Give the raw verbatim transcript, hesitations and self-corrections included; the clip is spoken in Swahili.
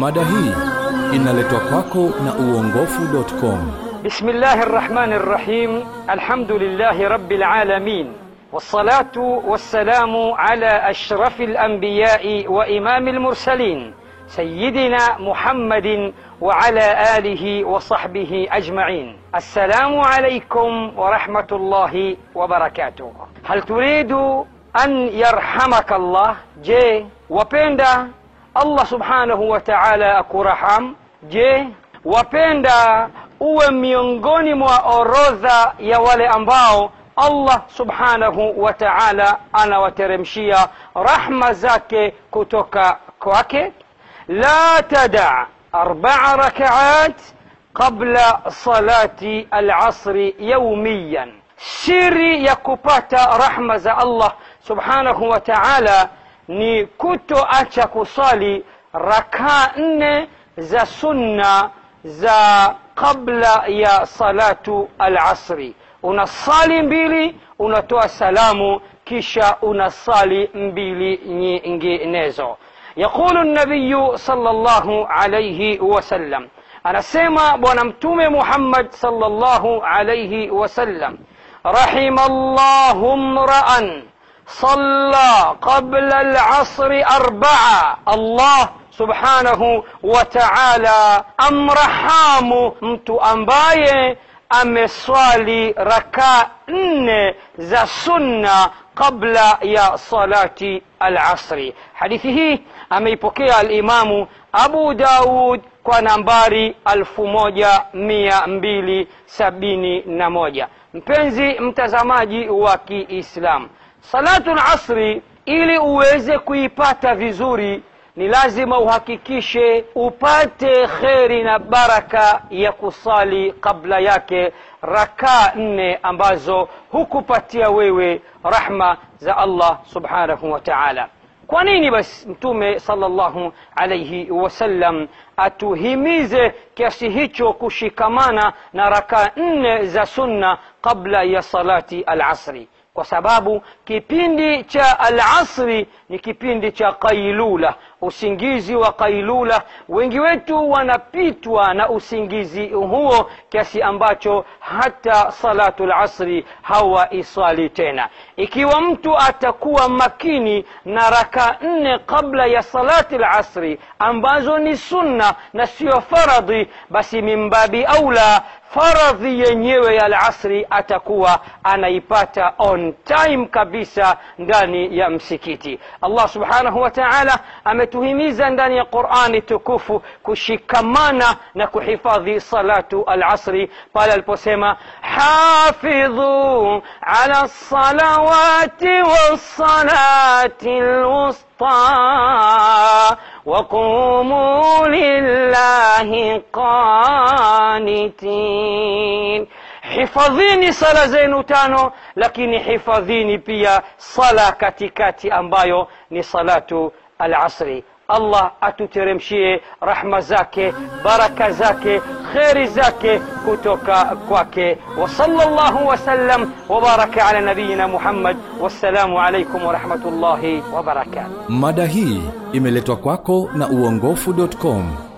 Mada hii inaletwa kwako na uongofu dot com. Bismillahir Rahmanir Rahim. Alhamdulillahi Rabbil Alamin. Wassalatu wassalamu ala ashrafil anbiya'i wa imamil mursalin. Sayyidina Muhammadin wa ala alihi wa sahbihi ajma'in. Assalamu alaykum wa rahmatullahi wa barakatuh. Hal turidu an yarhamaka Allah? Je, wapenda Allah subhanahu wa ta'ala akuraham? Je, wapenda uwe miongoni mwa orodha ya wale ambao Allah subhanahu wa ta'ala anawateremshia rahma zake kutoka kwake? La tada' arba'a rak'at qabla salati al-'asr yawmiyan. Siri ya kupata rahma za Allah subhanahu wa ta'ala ni kutoacha kusali rakaa nne za sunna za kabla ya salatu al-asri. Unasali mbili, unatoa salamu, kisha unasali mbili nyinginezo. Yaqulu an-nabiy sallallahu alayhi wasallam, anasema bwana mtume Muhammad sallallahu alayhi wasallam, rahimallahu imra'an صلى قبل العصر أربعة. الله subhanahu wa ta'ala amrahamu mtu ambaye ameswali raka nne za sunna kabla ya salati al-asri. Hadithi hii ameipokea al-Imamu Abu Daud kwa nambari elfu moja mia mbili sabini na moja. Mpenzi mtazamaji wa Kiislamu, salatul asri ili uweze kuipata vizuri ni lazima uhakikishe upate kheri na baraka ya kusali kabla yake raka nne ambazo hukupatia wewe rahma za Allah subhanahu wa ta'ala. Kwa nini basi mtume sallallahu alayhi wasallam atuhimize kiasi hicho kushikamana na raka nne za sunna kabla ya salati al-asri? Kwa sababu kipindi cha al-asri ni kipindi cha qailula, usingizi wa qailula. Wengi wetu wanapitwa na usingizi huo kiasi ambacho hata salatu al-asri hawaisali tena. Ikiwa mtu atakuwa makini na raka nne kabla ya salati al-asri ambazo ni sunna na sio faradhi, basi mimbabi aula faradhi yenyewe ya al-asri atakuwa anaipata on time kabisa ndani ya msikiti. Allah subhanahu wa ta'ala ametuhimiza ndani ya Qur'ani tukufu kushikamana na kuhifadhi salatu al-asri pale aliposema, hafidhu ala salawati was-salati al-wusta wa qumu lillahi qanitin. Hifadhini sala zenu tano, lakini hifadhini pia sala katikati ambayo ni salatu al-asri. Allah atuteremshie rahma zake, baraka zake, khairi zake kutoka kwake. Wa sallallahu wa sallam wa baraka ala nabiyina Muhammad. Wassalamu alaykum wa rahmatullahi wa barakatuh. Mada hii imeletwa kwako na uongofu dot com.